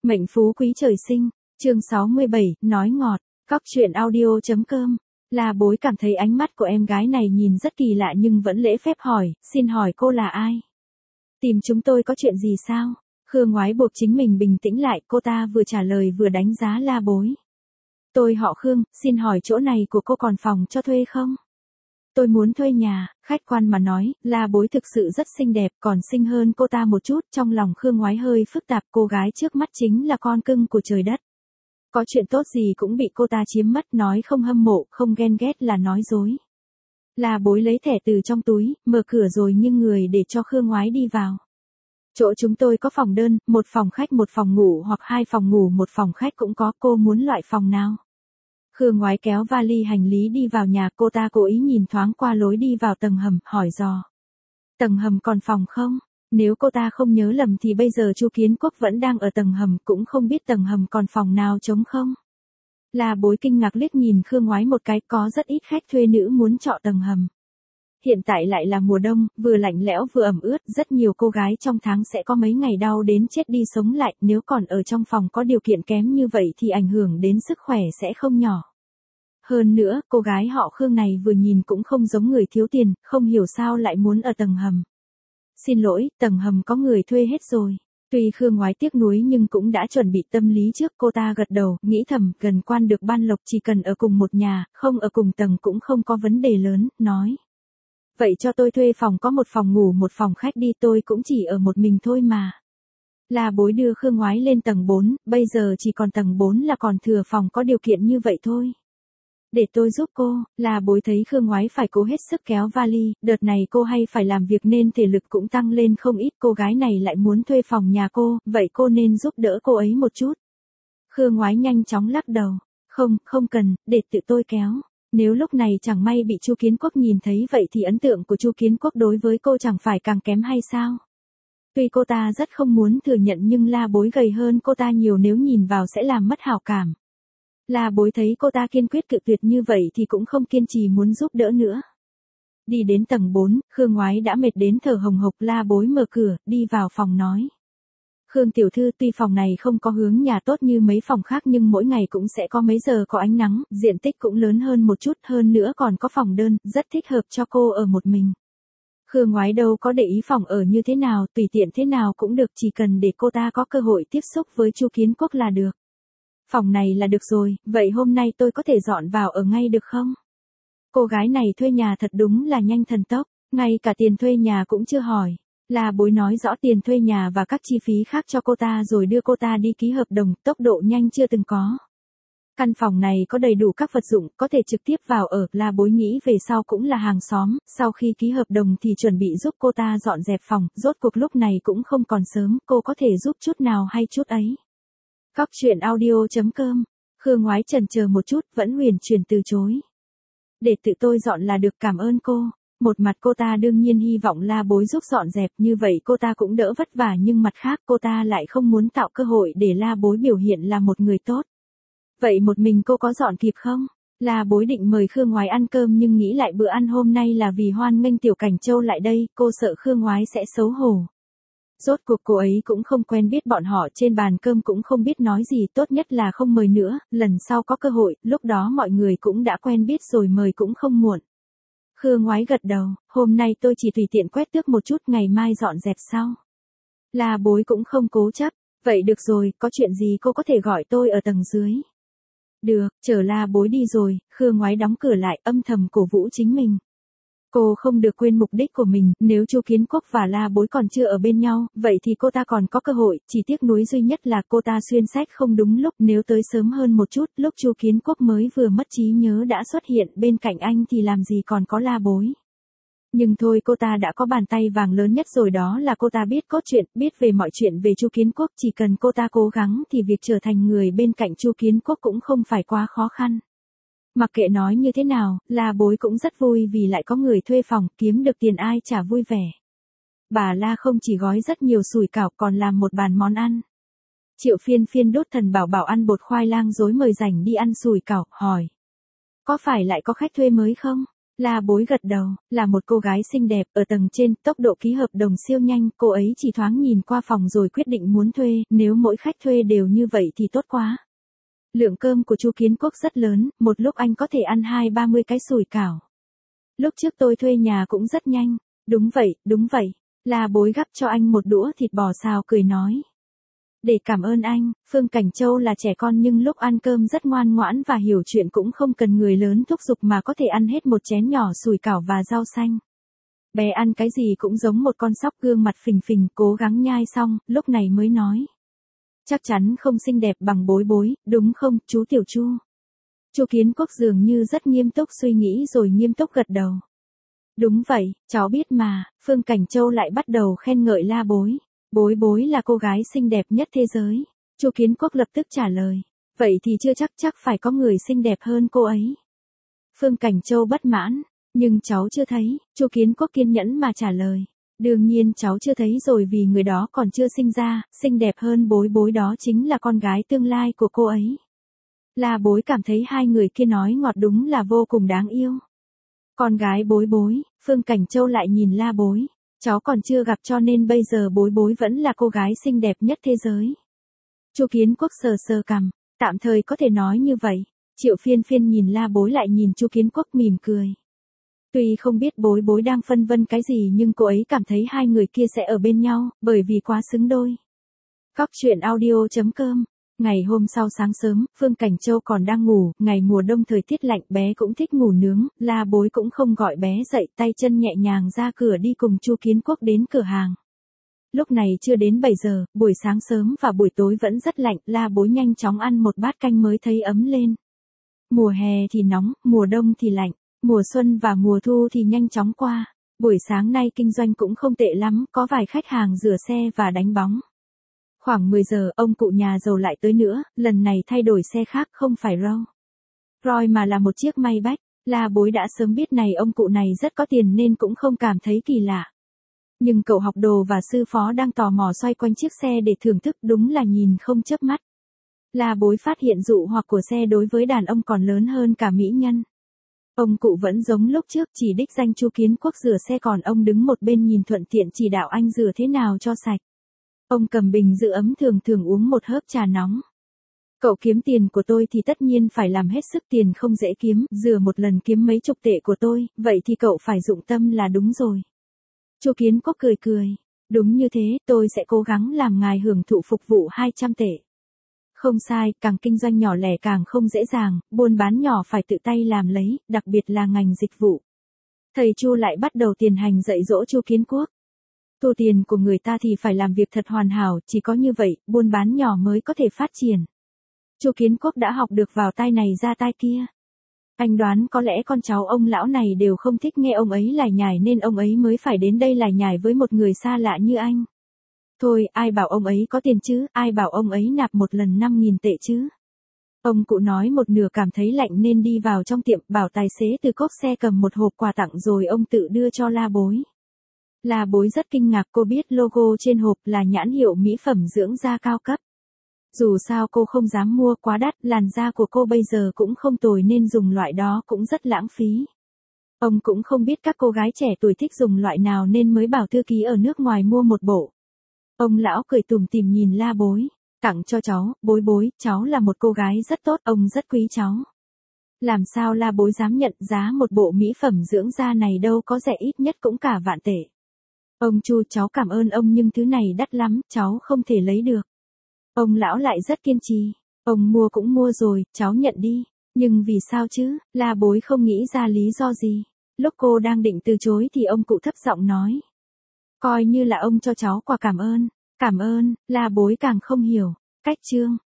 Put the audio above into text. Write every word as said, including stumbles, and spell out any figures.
Mệnh phú quý trời sinh, chương sáu mươi bảy, nói ngọt, cóc truyện audio.com. La Bối cảm thấy ánh mắt của em gái này nhìn rất kỳ lạ nhưng vẫn lễ phép hỏi, xin hỏi cô là ai? Tìm chúng tôi có chuyện gì sao? Khương Ngoái buộc chính mình bình tĩnh lại, cô ta vừa trả lời vừa đánh giá La Bối. Tôi họ Khương, xin hỏi chỗ này của cô còn phòng cho thuê không? Tôi muốn thuê nhà, khách quan mà nói, La Bối thực sự rất xinh đẹp, còn xinh hơn cô ta một chút, trong lòng Khương Ngoái hơi phức tạp, cô gái trước mắt chính là con cưng của trời đất. Có chuyện tốt gì cũng bị cô ta chiếm mất, nói không hâm mộ, không ghen ghét là nói dối. La Bối lấy thẻ từ trong túi, mở cửa rồi nghiêng người để cho Khương Ngoái đi vào. Chỗ chúng tôi có phòng đơn, một phòng khách một phòng ngủ hoặc hai phòng ngủ một phòng khách cũng có, cô muốn loại phòng nào? Khương Ngoái kéo vali hành lý đi vào nhà, cô ta cố ý nhìn thoáng qua lối đi vào tầng hầm, hỏi dò. Tầng hầm còn phòng không? Nếu cô ta không nhớ lầm thì bây giờ Chu Kiến Quốc vẫn đang ở tầng hầm, cũng không biết tầng hầm còn phòng nào trống không. La Bối kinh ngạc liếc nhìn Khương Ngoái một cái, có rất ít khách thuê nữ muốn trọ tầng hầm. Hiện tại lại là mùa đông, vừa lạnh lẽo vừa ẩm ướt, rất nhiều cô gái trong tháng sẽ có mấy ngày đau đến chết đi sống lại, nếu còn ở trong phòng có điều kiện kém như vậy thì ảnh hưởng đến sức khỏe sẽ không nhỏ. Hơn nữa, cô gái họ Khương này vừa nhìn cũng không giống người thiếu tiền, không hiểu sao lại muốn ở tầng hầm. Xin lỗi, tầng hầm có người thuê hết rồi. Tuy Khương Ngoái tiếc nuối nhưng cũng đã chuẩn bị tâm lý trước, cô ta gật đầu, nghĩ thầm, gần quan được ban lộc chỉ cần ở cùng một nhà, không ở cùng tầng cũng không có vấn đề lớn, nói. Vậy cho tôi thuê phòng có một phòng ngủ một phòng khách đi, tôi cũng chỉ ở một mình thôi mà. La Bối đưa Khương Ngoái lên tầng bốn, bây giờ chỉ còn tầng bốn là còn thừa phòng có điều kiện như vậy thôi. Để tôi giúp cô, La Bối thấy Khương Ngoái phải cố hết sức kéo vali, đợt này cô hay phải làm việc nên thể lực cũng tăng lên không ít, cô gái này lại muốn thuê phòng nhà cô, vậy cô nên giúp đỡ cô ấy một chút. Khương Ngoái nhanh chóng lắc đầu, không, không cần, để tự tôi kéo. Nếu lúc này chẳng may bị Chu Kiến Quốc nhìn thấy vậy thì ấn tượng của Chu Kiến Quốc đối với cô chẳng phải càng kém hay sao? Tuy cô ta rất không muốn thừa nhận nhưng La Bối gầy hơn cô ta nhiều, nếu nhìn vào sẽ làm mất hảo cảm. La Bối thấy cô ta kiên quyết cự tuyệt như vậy thì cũng không kiên trì muốn giúp đỡ nữa. Đi đến tầng bốn, Khương Ngoái đã mệt đến thở hồng hộc, La Bối mở cửa, đi vào phòng nói. Khương tiểu thư, tuy phòng này không có hướng nhà tốt như mấy phòng khác nhưng mỗi ngày cũng sẽ có mấy giờ có ánh nắng, diện tích cũng lớn hơn một chút, hơn nữa còn có phòng đơn, rất thích hợp cho cô ở một mình. Khương Ngoái đâu có để ý phòng ở như thế nào, tùy tiện thế nào cũng được, chỉ cần để cô ta có cơ hội tiếp xúc với Chu Kiến Quốc là được. Phòng này là được rồi, vậy hôm nay tôi có thể dọn vào ở ngay được không? Cô gái này thuê nhà thật đúng là nhanh thần tốc, ngay cả tiền thuê nhà cũng chưa hỏi. La Bối nói rõ tiền thuê nhà và các chi phí khác cho cô ta rồi đưa cô ta đi ký hợp đồng, tốc độ nhanh chưa từng có. Căn phòng này có đầy đủ các vật dụng, có thể trực tiếp vào ở, La Bối nghĩ về sau cũng là hàng xóm, sau khi ký hợp đồng thì chuẩn bị giúp cô ta dọn dẹp phòng, rốt cuộc lúc này cũng không còn sớm, cô có thể giúp chút nào hay chút ấy. Cóc truyện audio.com. Khương Ngoái chần chờ một chút, vẫn huyền chuyển từ chối. Để tự tôi dọn là được, cảm ơn cô. Một mặt cô ta đương nhiên hy vọng La Bối giúp dọn dẹp, như vậy cô ta cũng đỡ vất vả, nhưng mặt khác cô ta lại không muốn tạo cơ hội để La Bối biểu hiện là một người tốt. Vậy một mình cô có dọn kịp không? La Bối định mời Khương Ngoái ăn cơm nhưng nghĩ lại bữa ăn hôm nay là vì hoan nghênh Tiểu Cảnh Châu lại đây, cô sợ Khương Ngoái sẽ xấu hổ. Rốt cuộc cô ấy cũng không quen biết bọn họ, trên bàn cơm cũng không biết nói gì, tốt nhất là không mời nữa, lần sau có cơ hội, lúc đó mọi người cũng đã quen biết rồi mời cũng không muộn. Khương Ngoái gật đầu, hôm nay tôi chỉ tùy tiện quét tước một chút, ngày mai dọn dẹp sau. La Bối cũng không cố chấp, vậy được rồi, có chuyện gì cô có thể gọi tôi ở tầng dưới. Được, chờ La Bối đi rồi, Khương Ngoái đóng cửa lại, âm thầm cổ vũ chính mình. Cô không được quên mục đích của mình, nếu Chu Kiến Quốc và La Bối còn chưa ở bên nhau, vậy thì cô ta còn có cơ hội, chỉ tiếc nuối duy nhất là cô ta xuyên sách không đúng lúc, nếu tới sớm hơn một chút, lúc Chu Kiến Quốc mới vừa mất trí nhớ đã xuất hiện bên cạnh anh thì làm gì còn có La Bối. Nhưng thôi, cô ta đã có bàn tay vàng lớn nhất rồi, đó là cô ta biết cốt truyện, biết về mọi chuyện về Chu Kiến Quốc, chỉ cần cô ta cố gắng thì việc trở thành người bên cạnh Chu Kiến Quốc cũng không phải quá khó khăn. Mặc kệ nói như thế nào, La Bối cũng rất vui vì lại có người thuê phòng, kiếm được tiền ai chả vui vẻ. Bà La không chỉ gói rất nhiều sủi cảo còn làm một bàn món ăn. Triệu Phiên Phiên đốt thần bảo bảo ăn bột khoai lang rối mời rảnh đi ăn sủi cảo, hỏi. Có phải lại có khách thuê mới không? La Bối gật đầu, là một cô gái xinh đẹp, ở tầng trên, tốc độ ký hợp đồng siêu nhanh, cô ấy chỉ thoáng nhìn qua phòng rồi quyết định muốn thuê, nếu mỗi khách thuê đều như vậy thì tốt quá. Lượng cơm của Chu Kiến Quốc rất lớn, một lúc anh có thể ăn hai ba mươi cái sủi cảo. Lúc trước tôi thuê nhà cũng rất nhanh. Đúng vậy, đúng vậy. La Bối gắp cho anh một đũa thịt bò xào cười nói. Để cảm ơn anh, Phương Cảnh Châu là trẻ con nhưng lúc ăn cơm rất ngoan ngoãn và hiểu chuyện, cũng không cần người lớn thúc giục mà có thể ăn hết một chén nhỏ sủi cảo và rau xanh. Bé ăn cái gì cũng giống một con sóc, gương mặt phình phình, cố gắng nhai xong, lúc này mới nói. Chắc chắn không xinh đẹp bằng Bối Bối, đúng không, chú Tiểu Chu? Chu Kiến Quốc dường như rất nghiêm túc suy nghĩ rồi nghiêm túc gật đầu. Đúng vậy, cháu biết mà. Phương Cảnh Châu lại bắt đầu khen ngợi La Bối. Bối Bối là cô gái xinh đẹp nhất thế giới. Chu Kiến Quốc lập tức trả lời. Vậy thì chưa chắc chắc phải có người xinh đẹp hơn cô ấy. Phương Cảnh Châu bất mãn. Nhưng cháu chưa thấy. Chu Kiến Quốc kiên nhẫn mà trả lời. Đương nhiên cháu chưa thấy rồi, vì người đó còn chưa sinh ra, xinh đẹp hơn Bối Bối đó chính là con gái tương lai của cô ấy. La Bối cảm thấy hai người kia nói ngọt đúng là vô cùng đáng yêu. Con gái Bối Bối, Phương Cảnh Châu lại nhìn La Bối. Cháu còn chưa gặp cho nên bây giờ Bối Bối vẫn là cô gái xinh đẹp nhất thế giới. Chu Kiến Quốc sờ sờ cằm, tạm thời có thể nói như vậy. Triệu Phiên Phiên nhìn La Bối lại nhìn Chu Kiến Quốc mỉm cười. Tuy không biết Bối Bối đang phân vân cái gì nhưng cô ấy cảm thấy hai người kia sẽ ở bên nhau, bởi vì quá xứng đôi. Cóc truyện audio chấm com. Ngày hôm sau sáng sớm, Phương Cảnh Châu còn đang ngủ, ngày mùa đông thời tiết lạnh, bé cũng thích ngủ nướng, La Bối cũng không gọi bé dậy, tay chân nhẹ nhàng ra cửa đi cùng Chu Kiến Quốc đến cửa hàng. Lúc này chưa đến bảy giờ, buổi sáng sớm và buổi tối vẫn rất lạnh, La Bối nhanh chóng ăn một bát canh mới thấy ấm lên. Mùa hè thì nóng, mùa đông thì lạnh, mùa xuân và mùa thu thì nhanh chóng qua. Buổi sáng nay kinh doanh cũng không tệ lắm, có vài khách hàng rửa xe và đánh bóng. Khoảng mười giờ, ông cụ nhà giàu lại tới nữa, lần này thay đổi xe khác, không phải Rolls Royce mà là một chiếc Maybach. La Bối đã sớm biết này ông cụ này rất có tiền nên cũng không cảm thấy kỳ lạ. Nhưng cậu học đồ và sư phó đang tò mò xoay quanh chiếc xe để thưởng thức, đúng là nhìn không chớp mắt. La Bối phát hiện dụ hoặc của xe đối với đàn ông còn lớn hơn cả mỹ nhân. Ông cụ vẫn giống lúc trước, chỉ đích danh Chu Kiến Quốc rửa xe, còn ông đứng một bên nhìn thuận tiện chỉ đạo anh rửa thế nào cho sạch. Ông cầm bình giữ ấm thường thường uống một hớp trà nóng. Cậu kiếm tiền của tôi thì tất nhiên phải làm hết sức, tiền không dễ kiếm, rửa một lần kiếm mấy chục tệ của tôi, vậy thì cậu phải dụng tâm là đúng rồi. Chu Kiến Quốc cười cười. Đúng như thế, tôi sẽ cố gắng làm ngài hưởng thụ phục vụ hai trăm tệ. Không sai, càng kinh doanh nhỏ lẻ càng không dễ dàng, buôn bán nhỏ phải tự tay làm lấy, đặc biệt là ngành dịch vụ. Thầy Chu lại bắt đầu tiền hành dạy dỗ Chu Kiến Quốc. Thu tiền của người ta thì phải làm việc thật hoàn hảo, chỉ có như vậy, buôn bán nhỏ mới có thể phát triển. Chu Kiến Quốc đã học được vào tai này ra tai kia. Anh đoán có lẽ con cháu ông lão này đều không thích nghe ông ấy lải nhải nên ông ấy mới phải đến đây lải nhải với một người xa lạ như anh. Thôi, ai bảo ông ấy có tiền chứ, ai bảo ông ấy nạp một lần năm nghìn tệ chứ. Ông cụ nói một nửa cảm thấy lạnh nên đi vào trong tiệm, bảo tài xế từ cốp xe cầm một hộp quà tặng rồi ông tự đưa cho La Bối. La Bối rất kinh ngạc, cô biết logo trên hộp là nhãn hiệu mỹ phẩm dưỡng da cao cấp. Dù sao cô không dám mua, quá đắt, làn da của cô bây giờ cũng không tồi nên dùng loại đó cũng rất lãng phí. Ông cũng không biết các cô gái trẻ tuổi thích dùng loại nào nên mới bảo thư ký ở nước ngoài mua một bộ. Ông lão cười tủm tỉm nhìn La Bối. Tặng cho cháu, Bối Bối, cháu là một cô gái rất tốt, ông rất quý cháu. Làm sao La Bối dám nhận, giá một bộ mỹ phẩm dưỡng da này đâu có rẻ, ít nhất cũng cả vạn tệ. Ông Chu, cháu cảm ơn ông nhưng thứ này đắt lắm, cháu không thể lấy được. Ông lão lại rất kiên trì. Ông mua cũng mua rồi, cháu nhận đi. Nhưng vì sao chứ, La Bối không nghĩ ra lý do gì. Lúc cô đang định từ chối thì ông cụ thấp giọng nói. Coi như là ông cho cháu quà cảm ơn. Cảm ơn, La Bối càng không hiểu. Cách chương.